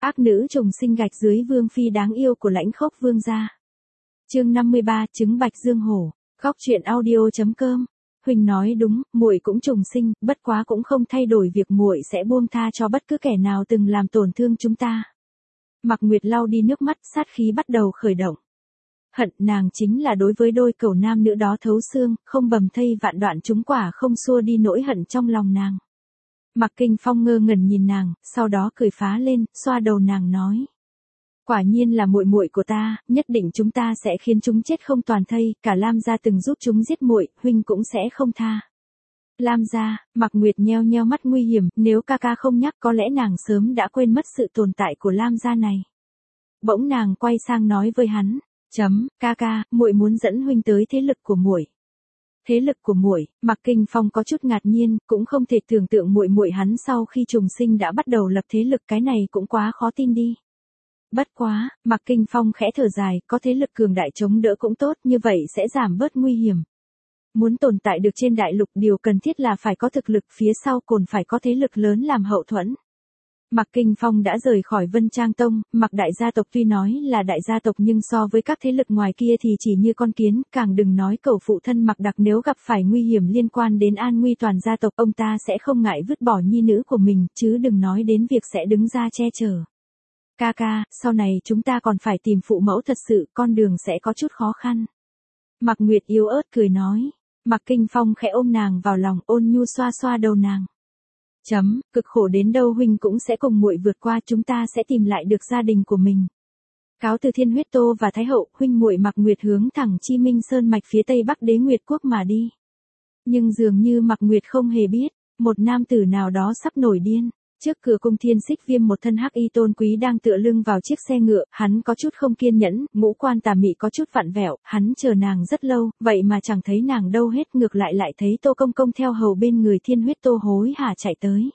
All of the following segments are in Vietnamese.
Ác nữ trùng sinh gạch dưới vương phi đáng yêu của Lãnh Khốc Vương gia. Chương 53, trứng Bạch Dương Hổ. Góc truyện audio.com. Huỳnh nói đúng, muội cũng trùng sinh, bất quá cũng không thay đổi việc muội sẽ buông tha cho bất cứ kẻ nào từng làm tổn thương chúng ta. Mạc Nguyệt lau đi nước mắt, sát khí bắt đầu khởi động. Hận nàng chính là đối với đôi cẩu nam nữ đó thấu xương, không bầm thây vạn đoạn chúng quả không xua đi nỗi hận trong lòng nàng. Mạc Kinh Phong ngơ ngẩn nhìn nàng, sau đó cười phá lên, xoa đầu nàng nói: quả nhiên là muội muội của ta, nhất định chúng ta sẽ khiến chúng chết không toàn thây, cả Lam gia từng giúp chúng giết muội, huynh cũng sẽ không tha. Lam gia, Mạc Nguyệt nheo nheo mắt nguy hiểm, nếu ca ca không nhắc có lẽ nàng sớm đã quên mất sự tồn tại của Lam gia này. Bỗng nàng quay sang nói với hắn: ca ca, muội muốn dẫn huynh tới thế lực của muội. Thế lực của muội? Mạc Kinh Phong có chút ngạc nhiên, cũng không thể tưởng tượng muội muội hắn sau khi trùng sinh đã bắt đầu lập thế lực, cái này cũng quá khó tin đi. Bất quá, Mạc Kinh Phong khẽ thở dài, có thế lực cường đại chống đỡ cũng tốt, như vậy sẽ giảm bớt nguy hiểm. Muốn tồn tại được trên đại lục, điều cần thiết là phải có thực lực, phía sau còn phải có thế lực lớn làm hậu thuẫn. Mạc Kinh Phong đã rời khỏi Vân Trang Tông, Mạc đại gia tộc tuy nói là đại gia tộc nhưng so với các thế lực ngoài kia thì chỉ như con kiến, càng đừng nói cẩu phụ thân Mạc Đặc nếu gặp phải nguy hiểm liên quan đến an nguy toàn gia tộc, ông ta sẽ không ngại vứt bỏ nhi nữ của mình, chứ đừng nói đến việc sẽ đứng ra che chở. Ca ca, sau này chúng ta còn phải tìm phụ mẫu thật sự, con đường sẽ có chút khó khăn. Mạc Nguyệt yếu ớt cười nói. Mạc Kinh Phong khẽ ôm nàng vào lòng, ôn nhu xoa xoa đầu nàng. Cực khổ đến đâu huynh cũng sẽ cùng muội vượt qua, chúng ta sẽ tìm lại được gia đình của mình. Cáo từ Thiên Huyết Tô và Thái Hậu, huynh muội Mạc Nguyệt hướng thẳng Chi Minh Sơn mạch phía tây bắc Đế Nguyệt Quốc mà đi. Nhưng dường như Mạc Nguyệt không hề biết, một nam tử nào đó sắp nổi điên. Trước cửa cung Thiên Xích Viêm một thân hắc y tôn quý đang tựa lưng vào chiếc xe ngựa, hắn có chút không kiên nhẫn, ngũ quan tà mị có chút vặn vẹo, hắn chờ nàng rất lâu, vậy mà chẳng thấy nàng đâu hết, ngược lại thấy Tô Công Công theo hầu bên người Thiên Huyết Tô hối hả chạy tới.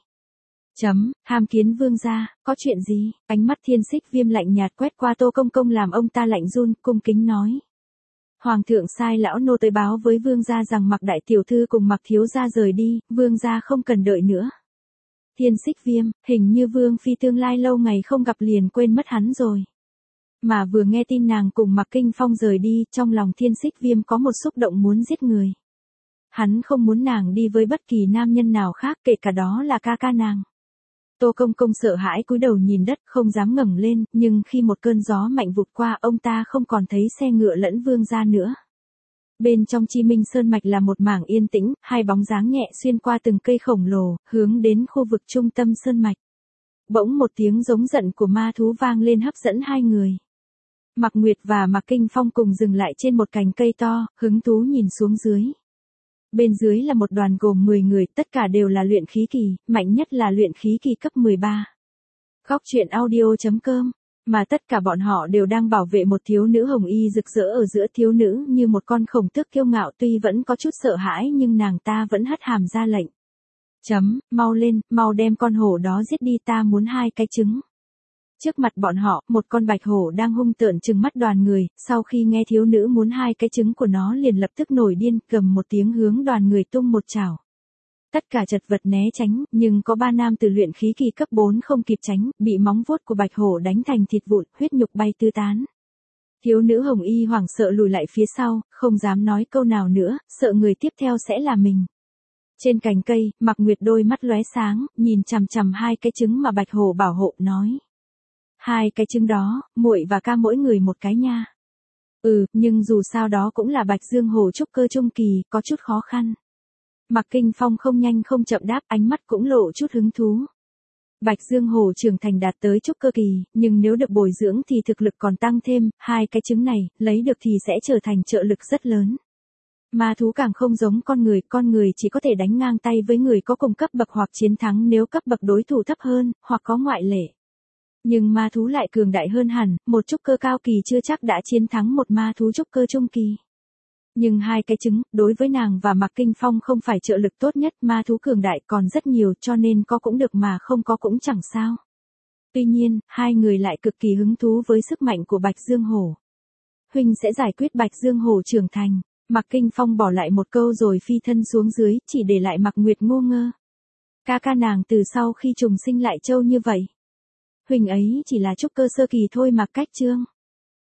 Hàm kiến vương gia, có chuyện gì? Ánh mắt Thiên Xích Viêm lạnh nhạt quét qua Tô Công Công làm ông ta lạnh run, cung kính nói. Hoàng thượng sai lão nô tới báo với vương gia rằng Mạc đại tiểu thư cùng Mạc thiếu gia rời đi, vương gia không cần đợi nữa. Thiên Xích Viêm, hình như vương phi tương lai lâu ngày không gặp liền quên mất hắn rồi. Mà vừa nghe tin nàng cùng Mạc Kinh Phong rời đi, trong lòng Thiên Xích Viêm có một xúc động muốn giết người. Hắn không muốn nàng đi với bất kỳ nam nhân nào khác, kể cả đó là ca ca nàng. Tô Công Công sợ hãi cúi đầu nhìn đất, không dám ngẩng lên, nhưng khi một cơn gió mạnh vụt qua, ông ta không còn thấy xe ngựa lẫn vương gia nữa. Bên trong Chi Minh Sơn mạch là một mảng yên tĩnh, hai bóng dáng nhẹ xuyên qua từng cây khổng lồ, hướng đến khu vực trung tâm sơn mạch. Bỗng một tiếng giống giận của ma thú vang lên hấp dẫn hai người. Mạc Nguyệt và Mạc Kinh Phong cùng dừng lại trên một cành cây to, hứng thú nhìn xuống dưới. Bên dưới là một đoàn gồm 10 người, tất cả đều là luyện khí kỳ, mạnh nhất là luyện khí kỳ cấp 13. Góc truyện audio.com. Mà tất cả bọn họ đều đang bảo vệ một thiếu nữ hồng y rực rỡ ở giữa, thiếu nữ như một con khổng tước kiêu ngạo, tuy vẫn có chút sợ hãi nhưng nàng ta vẫn hất hàm ra lệnh. Mau lên, mau đem con hổ đó giết đi, ta muốn 2 cái trứng. Trước mặt bọn họ, một con bạch hổ đang hung tợn trừng mắt đoàn người, sau khi nghe thiếu nữ muốn 2 cái trứng của nó liền lập tức nổi điên, gầm một tiếng hướng đoàn người tung một chảo. Tất cả chật vật né tránh, nhưng có 3 nam từ luyện khí kỳ cấp 4 không kịp tránh, bị móng vuốt của bạch hổ đánh thành thịt vụn, huyết nhục bay tứ tán. Thiếu nữ hồng y hoảng sợ lùi lại phía sau, không dám nói câu nào nữa, sợ người tiếp theo sẽ là mình. Trên cành cây, Mạc Nguyệt đôi mắt lóe sáng, nhìn chằm chằm 2 cái trứng mà bạch hổ bảo hộ, nói. 2 cái trứng đó, muội và ca mỗi người một cái nha. Nhưng dù sao đó cũng là Bạch Dương Hổ trúc cơ trung kỳ, có chút khó khăn. Mạc Kinh Phong không nhanh không chậm đáp, ánh mắt cũng lộ chút hứng thú. Bạch Dương Hổ trưởng thành đạt tới trúc cơ kỳ, nhưng nếu được bồi dưỡng thì thực lực còn tăng thêm, 2 cái trứng này, lấy được thì sẽ trở thành trợ lực rất lớn. Ma thú càng không giống con người chỉ có thể đánh ngang tay với người có cùng cấp bậc hoặc chiến thắng nếu cấp bậc đối thủ thấp hơn, hoặc có ngoại lệ. Nhưng ma thú lại cường đại hơn hẳn, một trúc cơ cao kỳ chưa chắc đã chiến thắng một ma thú trúc cơ trung kỳ. Nhưng 2 cái trứng, đối với nàng và Mạc Kinh Phong không phải trợ lực tốt nhất, ma thú cường đại còn rất nhiều cho nên có cũng được mà không có cũng chẳng sao. Tuy nhiên, hai người lại cực kỳ hứng thú với sức mạnh của Bạch Dương Hổ. Huynh sẽ giải quyết Bạch Dương Hổ trưởng thành. Mạc Kinh Phong bỏ lại một câu rồi phi thân xuống dưới, chỉ để lại Mạc Nguyệt ngô ngơ. Ca ca nàng từ sau khi trùng sinh lại trâu như vậy. Huỳnh ấy chỉ là trúc cơ sơ kỳ thôi mà cách Trương.